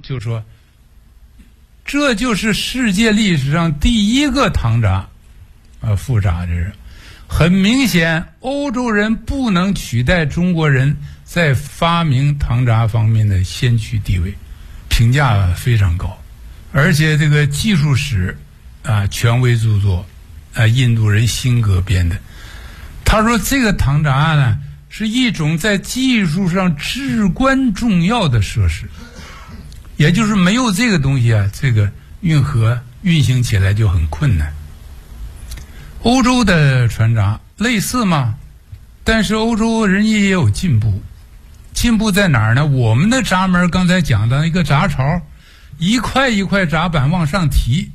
就说这就是世界历史上第一个糖闸，复闸，这是很明显，欧洲人不能取代中国人在发明糖闸方面的先驱地位，评价非常高。而且这个技术史权威著作印度人辛格编的，他说这个糖闸呢是一种在技术上至关重要的设施，也就是没有这个东西这个运河运行起来就很困难。欧洲的船闸类似嘛，但是欧洲人也有进步。进步在哪儿呢？我们的闸门刚才讲的一个闸槽，一块一块闸板往上提。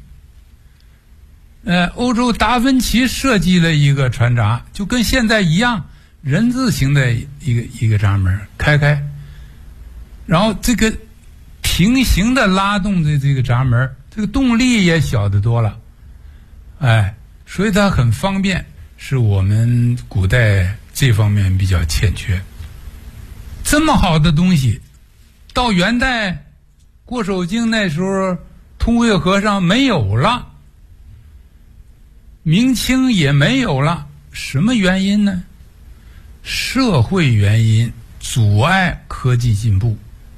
欧洲达芬奇设计了一个船闸，就跟现在一样，人字形的一个闸门开，然后这个平行的拉动的这个闸门，这个动力也小得多了，所以它很方便，是我们古代这方面比较欠缺。这么好的东西，到元代过守京那时候，通惠河上没有了，明清也没有了，什么原因呢？社会原因阻碍科技进步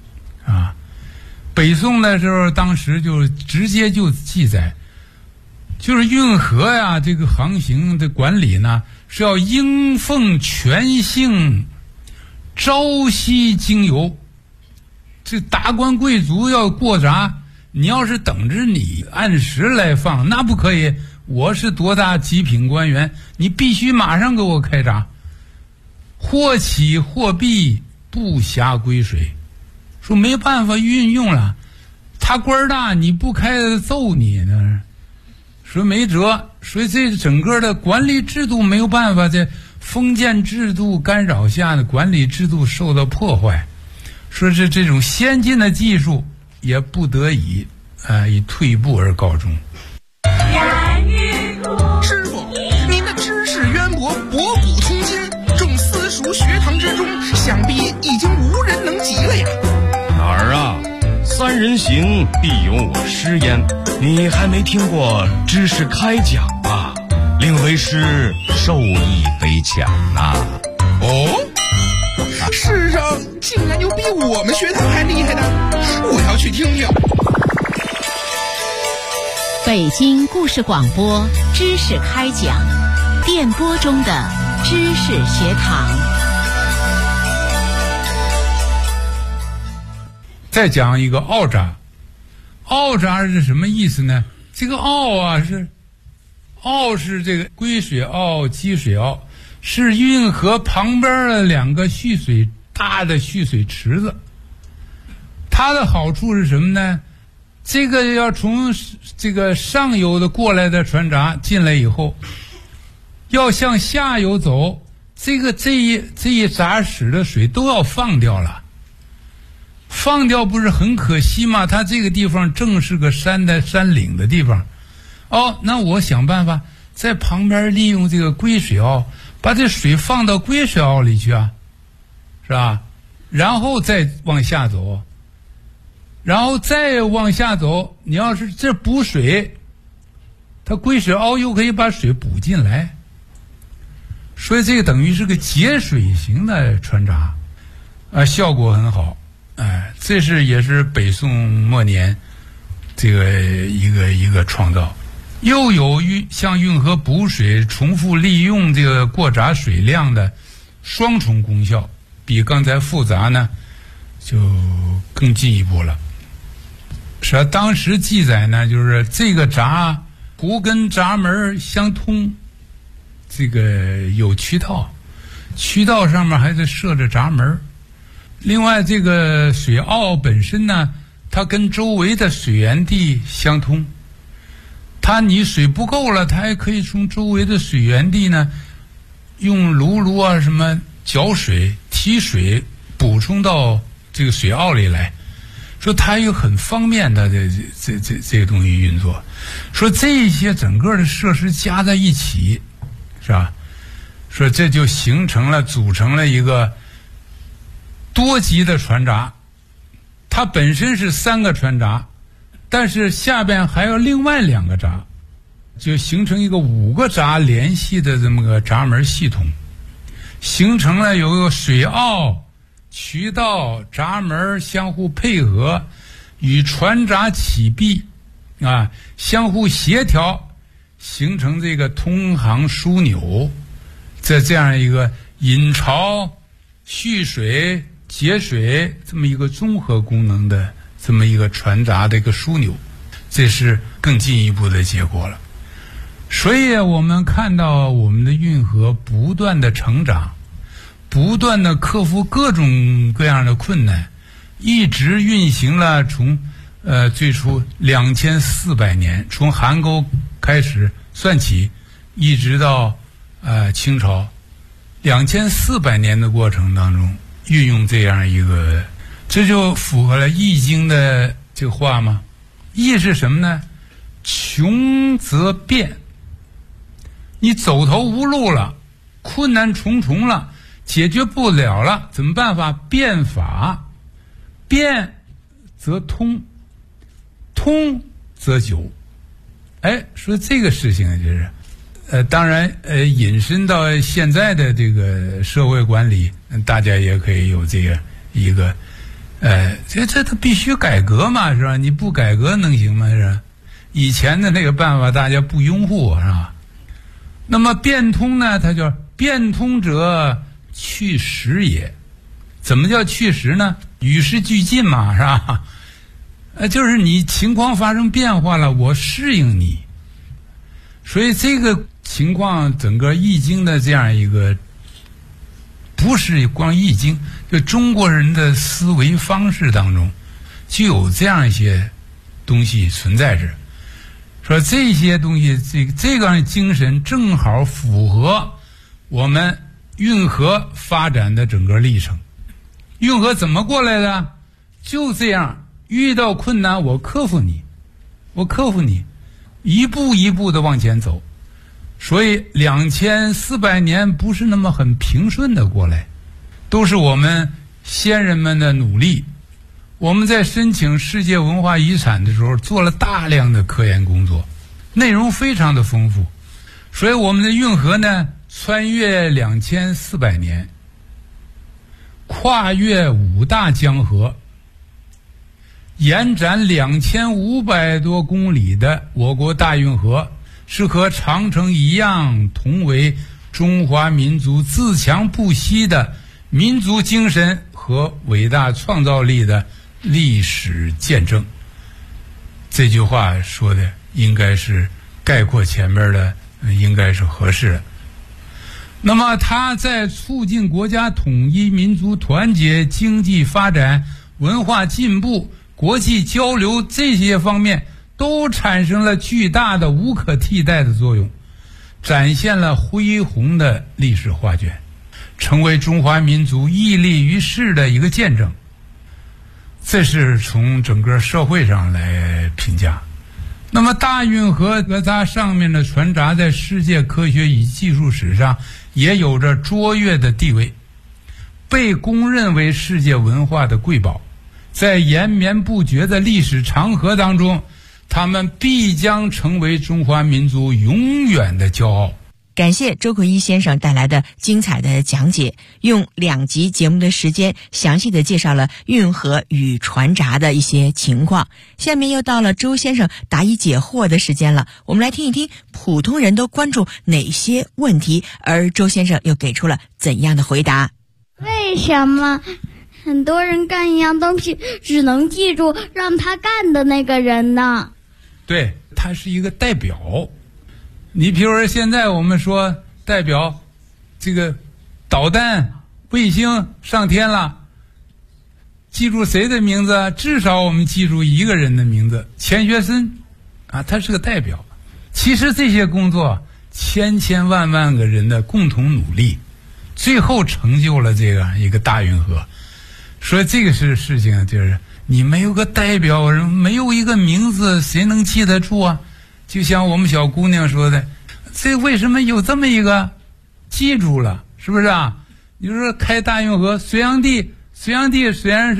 北宋的时候，当时就直接就记载，就是运河这个航行的管理呢，是要应奉权姓，朝夕经由。这达官贵族要过闸，你要是等着你按时来放，那不可以。我是多大极品官员，你必须马上给我开闸，或起或闭，不暇归水。说没办法运用了，他官大，你不开揍你呢。说没辙，所以这整个的管理制度没有办法，在封建制度干扰下的管理制度受到破坏。说是这种先进的技术也不得已以退步而告终。 师傅，您的知识渊博，博古通今，众私塾学堂之中，想必已经无人能及了呀。 哪儿啊？三人行，必有我师焉。你还没听过知识开讲啊？令为师受益匪浅呐。 哦，世上竟然有比我们学堂还厉害的，我要去听听。 北京故事广播知识开讲，电波中的知识学堂。 再讲一个澳闸。澳闸是什么意思呢？这个澳是这个归水澳、积水澳，是运河旁边的两个大的蓄水池子。它的好处是什么呢？这个要从这个上游的过来的船闸进来以后，要向下游走，这一闸室的水都要放掉了。放掉不是很可惜吗？它这个地方正是个山岭的地方。那我想办法在旁边利用这个归水澳，把这水放到归水澳里去是吧？然后再往下走，然后再往下走，你要是这补水，它归水澳又可以把水补进来，所以这个等于是个节水型的船闸效果很好。这也是北宋末年这个一个创造，又有向运河补水、重复利用这个过闸水量的双重功效，比刚才复杂呢就更进一步了。是当时记载呢，就是这个闸湖跟闸门相通，这个有渠道上面还得设着闸门。另外这个水澳本身呢，它跟周围的水源地相通，你水不够了，它还可以从周围的水源地呢用辘什么搅水提水补充到这个水澳里来，说它有很方便的这个东西运作。说这些整个的设施加在一起，是吧？说这就组成了一个多级的船闸， 它本身是3个船闸，但是下边还有另外2个闸，就形成一个5个闸联系的这么个闸门系统，形成了有个水澳、渠道、闸门相互配合，与船闸起闭相互协调，形成这个通航枢纽，在这样一个引潮、蓄水、节水这么一个综合功能的这么一个船闸的一个枢纽，这是更进一步的结果了。所以我们看到我们的运河不断的成长，不断的克服各种各样的困难，一直运行了从最初2400年，从韩沟开始算起，一直到清朝2400年的过程当中，运用这样一个，这就符合了《易经》的这个话吗？易是什么呢？穷则变。你走投无路了，困难重重了，解决不了了，怎么办法？变法。变则通，通则久。说这个事情就是当然引申到现在的这个社会管理，大家也可以有这个一个这它必须改革嘛，是吧？你不改革能行吗？是吧？以前的那个办法大家不拥护，是吧？那么变通呢，它叫变通者去时也。怎么叫去时呢？与时俱进嘛，是吧？就是你情况发生变化了，我适应你。所以这个情况，整个易经的这样一个，不是光易经，就中国人的思维方式当中就有这样一些东西存在着。说这些东西，这个精神正好符合我们运河发展的整个历程。运河怎么过来的？就这样，遇到困难我克服你，一步一步的往前走。所以2400年不是那么很平顺的过来，都是我们先人们的努力。我们在申请世界文化遗产的时候做了大量的科研工作，内容非常的丰富。所以我们的运河呢，穿越2400年，跨越5大江河，延展2500多公里的我国大运河，是和长城一样，同为中华民族自强不息的民族精神和伟大创造力的历史见证。这句话说的应该是概括前面的，应该是合适的。那么它在促进国家统一、民族团结、经济发展、文化进步、国际交流这些方面都产生了巨大的无可替代的作用，展现了恢宏的历史画卷，成为中华民族屹立于世的一个见证。这是从整个社会上来评价。那么大运河和它上面的船闸在世界科学与技术史上也有着卓越的地位，被公认为世界文化的瑰宝。在延绵不绝的历史长河当中，他们必将成为中华民族永远的骄傲。 感谢周克一先生带来的精彩的讲解，用2集节目的时间详细的介绍了运河与船闸的一些情况。下面又到了周先生答疑解惑的时间了，我们来听一听普通人都关注哪些问题，而周先生又给出了怎样的回答。 为什么很多人干一样东西只能记住让他干的那个人呢？ 对，他是一个代表。你比如说现在我们说代表这个导弹卫星上天了，记住谁的名字？至少我们记住一个人的名字，钱学森啊，他是个代表。其实这些工作千千万万个人的共同努力，最后成就了这个一个大运河。所以这个是事情，就是你没有个代表人，没有一个名字，谁能记得住啊？就像我们小姑娘说的，这为什么有这么一个？记住了，是不是啊？你说开大运河，隋炀帝虽然是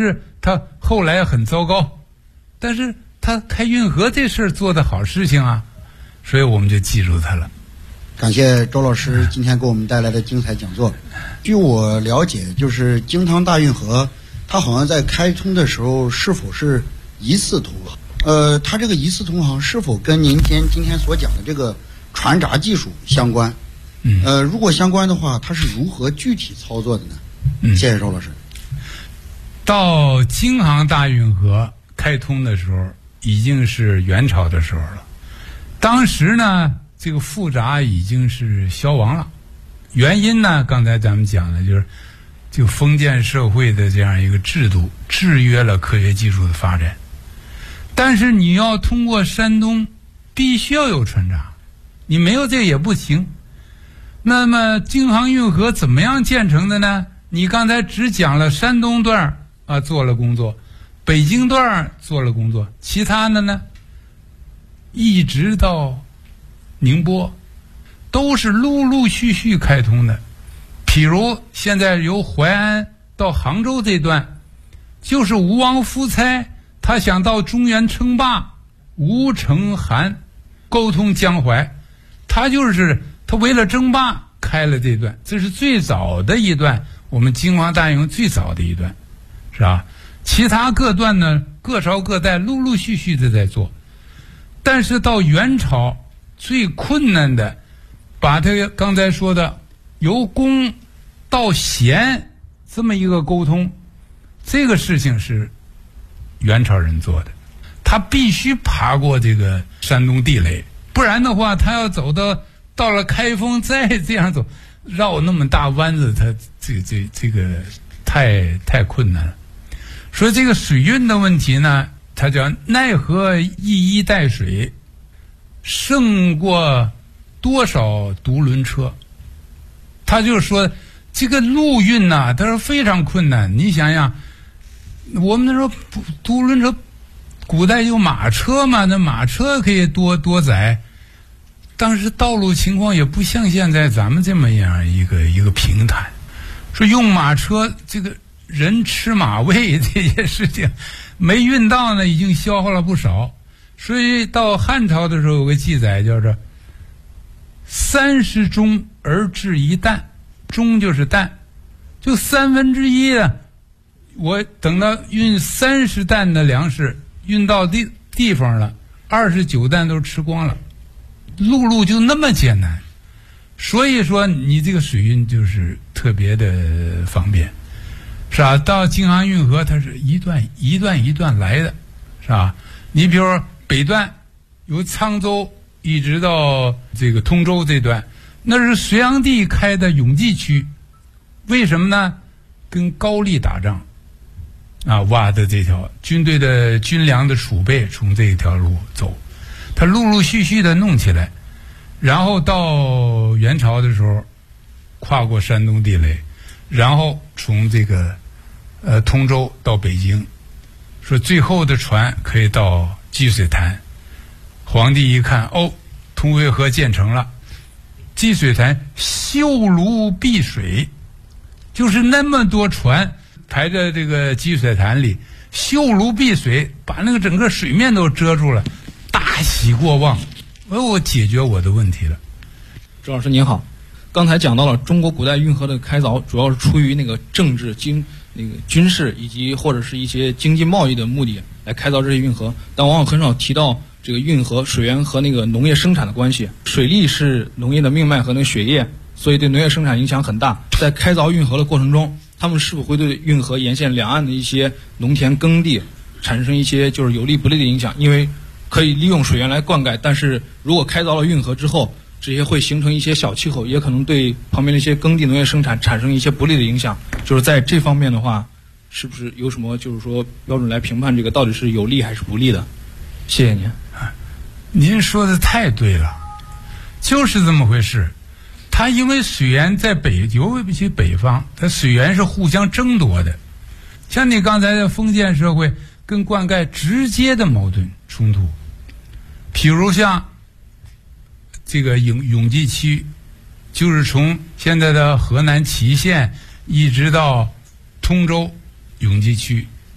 他后来很糟糕，但是他开运河这事儿做的好事情啊，所以我们就记住他了。 感谢周老师今天给我们带来的精彩讲座。据我了解，就是京汤大运河，它好像在开通的时候是否是一次通航？它这个一次通航是否跟您今天所讲的这个船闸技术相关？如果相关的话，它是如何具体操作的呢？谢谢周老师。 到京杭大运河开通的时候，已经是元朝的时候了。当时呢，这个富闸已经是消亡了。原因呢，刚才咱们讲的就封建社会的这样一个制度制约了科学技术的发展。但是你要通过山东，必须要有船闸，你没有这个也不行。那么京杭运河怎么样建成的呢？你刚才只讲了山东段做了工作，北京段做了工作，其他的呢，一直到宁波都是陆陆续续开通的。譬如现在由淮安到杭州这段，就是吴王夫差他想到中原称霸，吴承韩沟通江淮，他为了争霸开了这段，这是最早的一段，我们京杭大运河最早的一段，是吧？其他各段呢，各朝各代陆陆续续的在做。但是到元朝最困难的，把这个刚才说的由公到贤这么一个沟通，这个事情是元朝人做的，他必须爬过这个山东地雷，不然的话，他要走到了开封再这样走，绕那么大弯子，他这个太困难了。所以这个水运的问题呢，它叫奈何一衣带水，胜过多少独轮车。他就是说，这个陆运呐，它是非常困难。你想想，我们那时候独轮车，古代有马车嘛，那马车可以多载。当时道路情况也不像现在咱们这么样一个平坦，说用马车这个人吃马喂这些事情没运到呢，已经消耗了不少。所以到汉朝的时候有个记载叫做30钟而制一担，钟就是担，就1/3啊，我等到运30担的粮食运到地方了，29担都吃光了。陆路就那么艰难，所以说你这个水运就是特别的方便，是吧？到京杭运河它是一段一段来的，是吧？你比如说北段由沧州一直到这个通州这段，那是隋炀帝开的永济区，为什么呢？跟高丽打仗挖的这条军队的军粮的储备从这条路走，他陆陆续续的弄起来，然后到元朝的时候跨过山东地雷，然后从这个通州到北京，说最后的船可以到积水潭。皇帝一看，通惠河建成了，积水潭修炉避水，就是那么多船排在这个积水潭里，修炉避水，把那个整个水面都遮住了，大喜过望，我解决我的问题了。 周老师您好，刚才讲到了中国古代运河的开凿主要是出于那个政治军事以及或者是一些经济贸易的目的来开凿这些运河，但往往很少提到这个运河水源和那个农业生产的关系。水利是农业的命脉和那个血液，所以对农业生产影响很大。在开凿运河的过程中，他们是否会对运河沿线两岸的一些农田耕地产生一些就是有利不利的影响？因为可以利用水源来灌溉，但是如果开凿了运河之后，这些会形成一些小气候，也可能对旁边的一些耕地农业生产产生一些不利的影响。就是在这方面的话，是不是有什么就是说标准来评判这个到底是有利还是不利的？谢谢您。 您说的太对了，就是这么回事。它因为水源在尤其北方，它水源是互相争夺的。像你刚才的封建社会跟灌溉直接的矛盾冲突，譬如像这个永济区，就是从现在的河南淇县一直到通州永济区，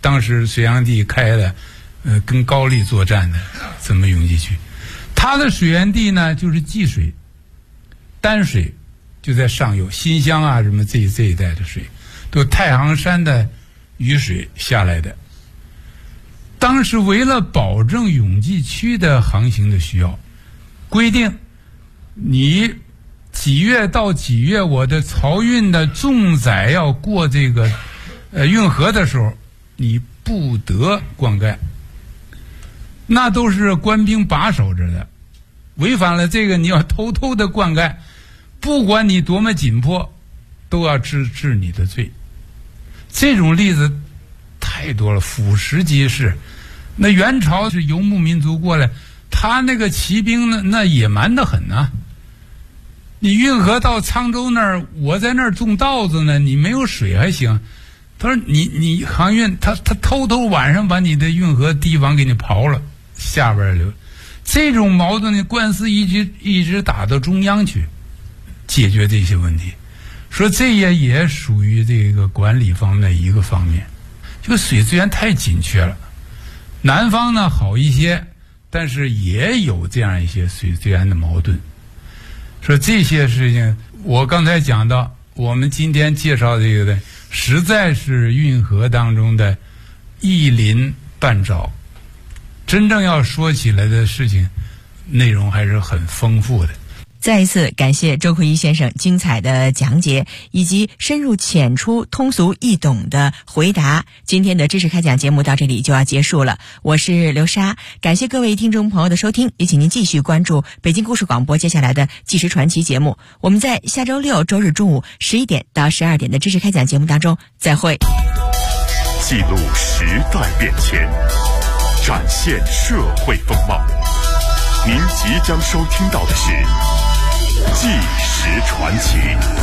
当时隋炀帝开的跟高丽作战的这么永济区。它的水源地呢就是济水、丹水，就在上游，新乡啊什么这一带的水，都太行山的雨水下来的。当时为了保证永济区的航行的需要，规定你几月到几月，我的漕运的重载要过这个运河的时候，你不得灌溉，那都是官兵把守着的。违反了这个，你要偷偷的灌溉，不管你多么紧迫，都要治你的罪。这种例子太多了，俯拾即是。那元朝是游牧民族过来，他那个骑兵呢，那野蛮得很啊。你运河到沧州那儿，我在那儿种稻子呢，你没有水还行。他说你航运，他偷偷晚上把你的运河堤防给你刨了，下边流。这种矛盾的官司一直打到中央去解决这些问题，说这也属于这个管理方面的一个方面。这个水资源太紧缺了，南方呢好一些，但是也有这样一些水资源的矛盾。说这些事情，我刚才讲到，我们今天介绍这个的，实在是运河当中的一鳞半爪。真正要说起来的事情，内容还是很丰富的。 再一次感谢周奎一先生精彩的讲解以及深入浅出、通俗易懂的回答。今天的知识开讲节目到这里就要结束了，我是刘莎，感谢各位听众朋友的收听，也请您继续关注北京故事广播接下来的纪实传奇节目。我们在下周六周日中午11点到12点的知识开讲节目当中再会。 记录时代变迁，展现社会风貌。您即将收听到的是纪实传奇。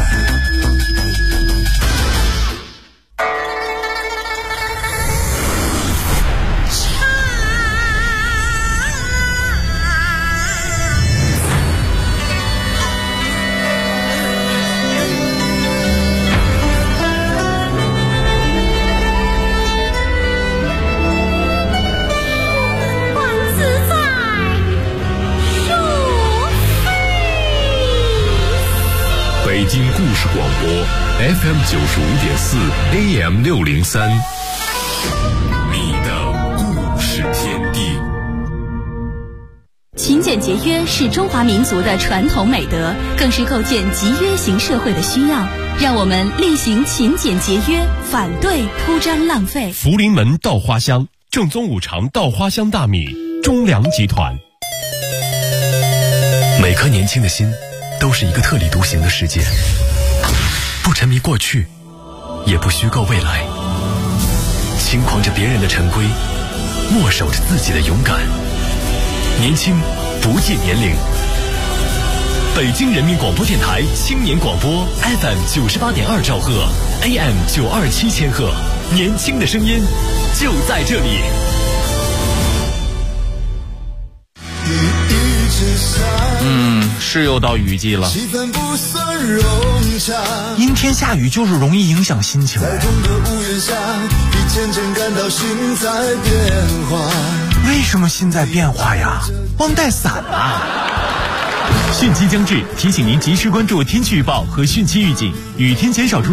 北京故事广播 FM 95.4 AM 603，你的故事天地。 勤俭节约是中华民族的传统美德，更是构建集约型社会的需要。让我们力行勤俭节约，反对铺张浪费。 福临门稻花香，正宗五常稻花香大米，中粮集团。 每颗年轻的心都是一个特立独行的世界，不沉迷过去，也不虚构未来，轻狂着别人的陈规，默守着自己的勇敢。年轻不计年龄。北京人民广播电台青年广播 FM 98.2兆赫 AM 927千赫，年轻的声音就在这里。 是又到雨季了， 阴天下雨就是容易影响心情。为什么心在变化呀？忘带伞了。 汛期将至，提醒您及时关注天气预报和汛期预警，雨天减少出